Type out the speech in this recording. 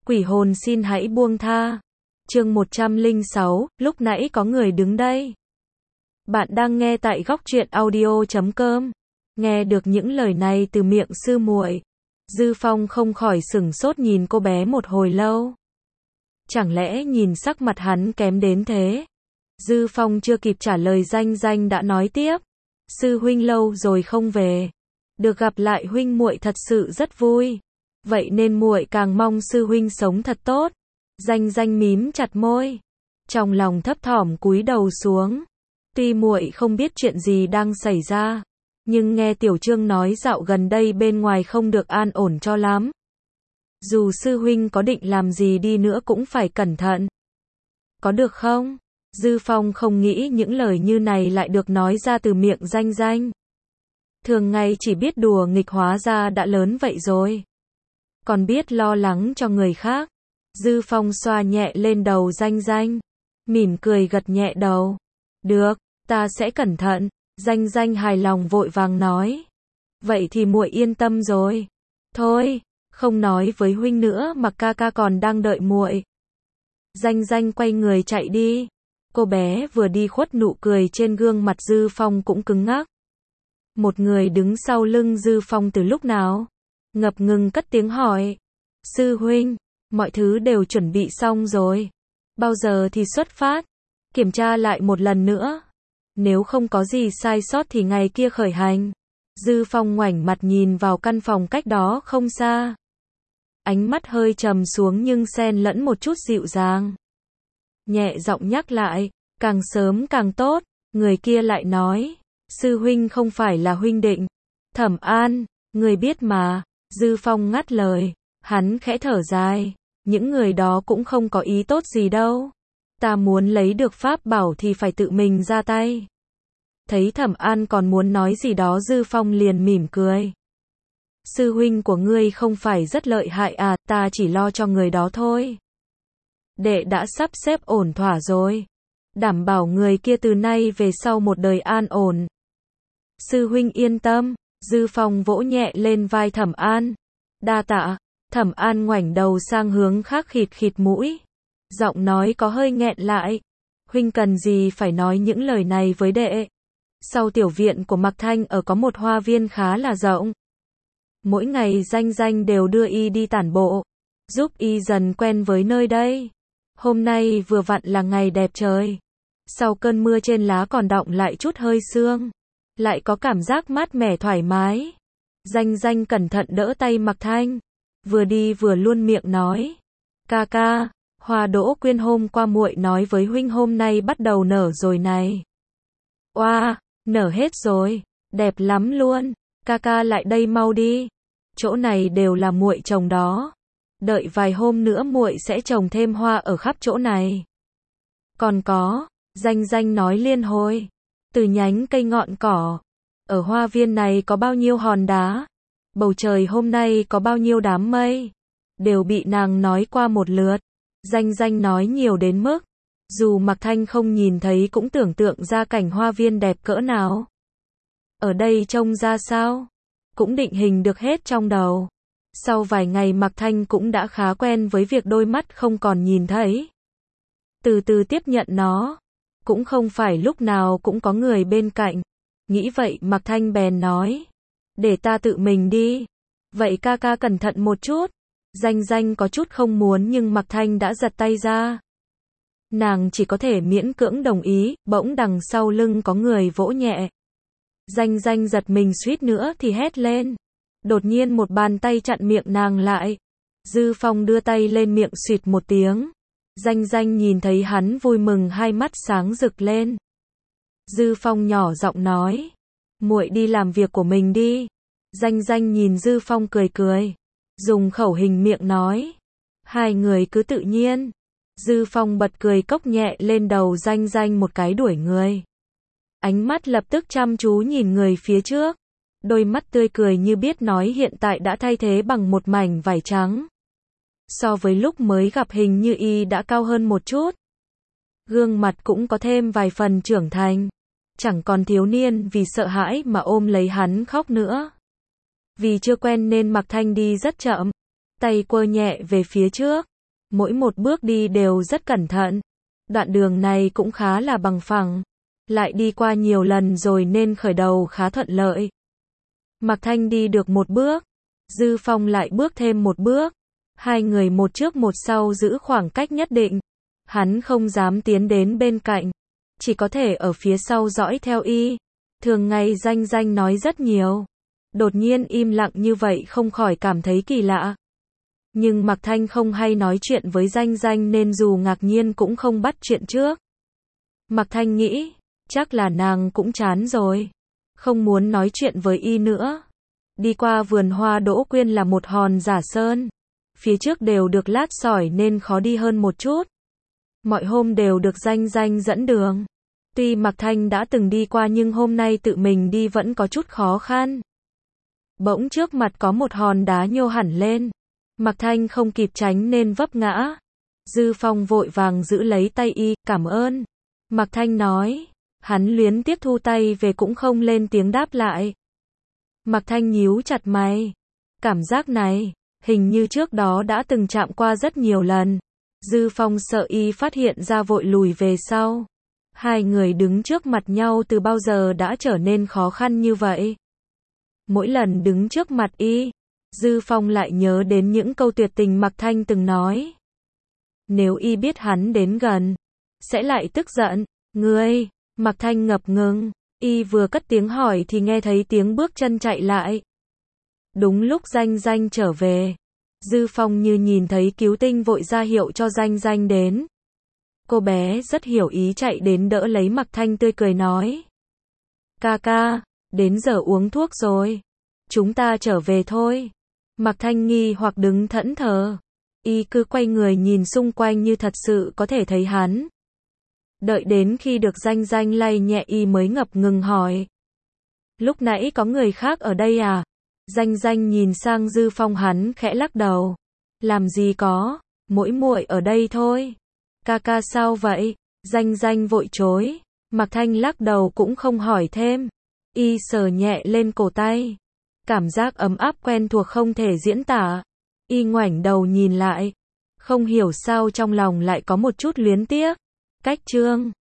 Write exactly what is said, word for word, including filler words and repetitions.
Quỷ hồn xin hãy buông tha. Chương một trăm lẻ sáu, lúc nãy có người đứng đây. Bạn đang nghe tại góc truyện audio chấm com. Nghe được những lời này từ miệng sư muội, Dư Phong không khỏi sửng sốt nhìn cô bé một hồi lâu. Chẳng lẽ nhìn sắc mặt hắn kém đến thế? Dư Phong chưa kịp trả lời Danh Danh đã nói tiếp. Sư huynh lâu rồi không về. Được gặp lại huynh muội thật sự rất vui. Vậy nên muội càng mong sư huynh sống thật tốt. Danh Danh mím chặt môi, trong lòng thấp thỏm cúi đầu xuống. Tuy muội không biết chuyện gì đang xảy ra, nhưng nghe Tiểu Trương nói dạo gần đây bên ngoài không được an ổn cho lắm. Dù sư huynh có định làm gì đi nữa cũng phải cẩn thận. Có được không? Dư Phong không nghĩ những lời như này lại được nói ra từ miệng Danh Danh. Thường ngày chỉ biết đùa nghịch hóa ra đã lớn vậy rồi. Còn biết lo lắng cho người khác. Dư Phong xoa nhẹ lên đầu Danh Danh, mỉm cười gật nhẹ đầu. Được, ta sẽ cẩn thận. Danh Danh hài lòng vội vàng nói. Vậy thì muội yên tâm rồi. Thôi, không nói với huynh nữa mà ca ca còn đang đợi muội. Danh Danh quay người chạy đi. Cô bé vừa đi khuất, nụ cười trên gương mặt Dư Phong cũng cứng ngắc. Một người đứng sau lưng Dư Phong từ lúc nào? Ngập ngừng cất tiếng hỏi. Sư huynh, mọi thứ đều chuẩn bị xong rồi. Bao giờ thì xuất phát? Kiểm tra lại một lần nữa. Nếu không có gì sai sót thì ngày kia khởi hành. Dư Phong ngoảnh mặt nhìn vào căn phòng cách đó không xa. Ánh mắt hơi trầm xuống nhưng xen lẫn một chút dịu dàng. Nhẹ giọng nhắc lại, càng sớm càng tốt. Người kia lại nói, sư huynh không phải là huynh định. Thẩm An, người biết mà. Dư Phong ngắt lời, hắn khẽ thở dài. Những người đó cũng không có ý tốt gì đâu. Ta muốn lấy được pháp bảo thì phải tự mình ra tay. Thấy Thẩm An còn muốn nói gì đó, Dư Phong liền mỉm cười. Sư huynh của ngươi không phải rất lợi hại à, ta chỉ lo cho người đó thôi. Đệ đã sắp xếp ổn thỏa rồi. Đảm bảo người kia từ nay về sau một đời an ổn. Sư huynh yên tâm. Dư Phong vỗ nhẹ lên vai Thẩm An. Đa tạ. Thẩm An ngoảnh đầu sang hướng khác, khịt khịt mũi. Giọng nói có hơi nghẹn lại. Huynh cần gì phải nói những lời này với đệ. Sau tiểu viện của Mạc Thanh ở có một hoa viên khá là rộng. Mỗi ngày Danh Danh đều đưa y đi tản bộ, giúp y dần quen với nơi đây. Hôm nay vừa vặn là ngày đẹp trời. Sau cơn mưa trên lá còn đọng lại chút hơi sương. Lại có cảm giác mát mẻ thoải mái. Danh Danh cẩn thận đỡ tay Mạc Thanh. Vừa đi vừa luôn miệng nói. Ca ca, hoa đỗ quyên hôm qua muội nói với huynh hôm nay bắt đầu nở rồi này. Oa, wow, nở hết rồi. Đẹp lắm luôn. Ca ca lại đây mau đi. Chỗ này đều là muội trồng đó. Đợi vài hôm nữa muội sẽ trồng thêm hoa ở khắp chỗ này. Còn có, Danh Danh nói liên hồi. Từ nhánh cây ngọn cỏ. Ở hoa viên này có bao nhiêu hòn đá. Bầu trời hôm nay có bao nhiêu đám mây. Đều bị nàng nói qua một lượt. Danh Danh nói nhiều đến mức dù Mạc Thanh không nhìn thấy cũng tưởng tượng ra cảnh hoa viên đẹp cỡ nào. Ở đây trông ra sao? Cũng định hình được hết trong đầu. Sau vài ngày Mạc Thanh cũng đã khá quen với việc đôi mắt không còn nhìn thấy. Từ từ tiếp nhận nó. Cũng không phải lúc nào cũng có người bên cạnh. Nghĩ vậy Mạc Thanh bèn nói. Để ta tự mình đi. Vậy ca ca cẩn thận một chút. Danh Danh có chút không muốn nhưng Mạc Thanh đã giật tay ra. Nàng chỉ có thể miễn cưỡng đồng ý, bỗng đằng sau lưng có người vỗ nhẹ. Danh Danh giật mình suýt nữa thì hét lên. Đột nhiên một bàn tay chặn miệng nàng lại. Dư Phong đưa tay lên miệng suýt một tiếng. Danh Danh nhìn thấy hắn vui mừng, hai mắt sáng rực lên. Dư Phong nhỏ giọng nói. Muội đi làm việc của mình đi. Danh Danh nhìn Dư Phong cười cười. Dùng khẩu hình miệng nói. Hai người cứ tự nhiên. Dư Phong bật cười cốc nhẹ lên đầu Danh Danh một cái đuổi người. Ánh mắt lập tức chăm chú nhìn người phía trước. Đôi mắt tươi cười như biết nói hiện tại đã thay thế bằng một mảnh vải trắng. So với lúc mới gặp hình như y đã cao hơn một chút. Gương mặt cũng có thêm vài phần trưởng thành. Chẳng còn thiếu niên vì sợ hãi mà ôm lấy hắn khóc nữa. Vì chưa quen nên Mạc Thanh đi rất chậm. Tay quơ nhẹ về phía trước. Mỗi một bước đi đều rất cẩn thận. Đoạn đường này cũng khá là bằng phẳng. Lại đi qua nhiều lần rồi nên khởi đầu khá thuận lợi. Mạc Thanh đi được một bước. Dư Phong lại bước thêm một bước. Hai người một trước một sau giữ khoảng cách nhất định. Hắn không dám tiến đến bên cạnh. Chỉ có thể ở phía sau dõi theo y. Thường ngày Danh Danh nói rất nhiều. Đột nhiên im lặng như vậy không khỏi cảm thấy kỳ lạ. Nhưng Mạc Thanh không hay nói chuyện với Danh Danh nên dù ngạc nhiên cũng không bắt chuyện trước. Mạc Thanh nghĩ, chắc là nàng cũng chán rồi. Không muốn nói chuyện với y nữa. Đi qua vườn hoa Đỗ Quyên là một hòn giả sơn. Phía trước đều được lát sỏi nên khó đi hơn một chút. Mọi hôm đều được Danh Danh dẫn đường. Tuy Mạc Thanh đã từng đi qua nhưng hôm nay tự mình đi vẫn có chút khó khăn. Bỗng trước mặt có một hòn đá nhô hẳn lên. Mạc Thanh không kịp tránh nên vấp ngã. Dư Phong vội vàng giữ lấy tay y, cảm ơn. Mạc Thanh nói. Hắn luyến tiếp thu tay về cũng không lên tiếng đáp lại. Mạc Thanh nhíu chặt mày. Cảm giác này, hình như trước đó đã từng chạm qua rất nhiều lần. Dư Phong sợ y phát hiện ra vội lùi về sau. Hai người đứng trước mặt nhau từ bao giờ đã trở nên khó khăn như vậy. Mỗi lần đứng trước mặt y, Dư Phong lại nhớ đến những câu tuyệt tình Mạc Thanh từng nói. Nếu y biết hắn đến gần, sẽ lại tức giận. Ngươi, Mạc Thanh ngập ngừng, y vừa cất tiếng hỏi thì nghe thấy tiếng bước chân chạy lại. Đúng lúc Danh Danh trở về, Dư Phong như nhìn thấy cứu tinh vội ra hiệu cho Danh Danh đến. Cô bé rất hiểu ý chạy đến đỡ lấy Mạc Thanh tươi cười nói. Ca ca, đến giờ uống thuốc rồi. Chúng ta trở về thôi. Mạc Thanh nghi hoặc đứng thẫn thờ. Y cứ quay người nhìn xung quanh như thật sự có thể thấy hắn. Đợi đến khi được Danh Danh lay nhẹ y mới ngập ngừng hỏi. Lúc nãy có người khác ở đây à? Danh Danh nhìn sang Dư Phong, hắn khẽ lắc đầu. Làm gì có, mỗi muội ở đây thôi. Ca ca sao vậy? Danh Danh vội chối. Mạc Thanh lắc đầu cũng không hỏi thêm. Y sờ nhẹ lên cổ tay. Cảm giác ấm áp quen thuộc không thể diễn tả. Y ngoảnh đầu nhìn lại. Không hiểu sao trong lòng lại có một chút luyến tiếc. Cách chương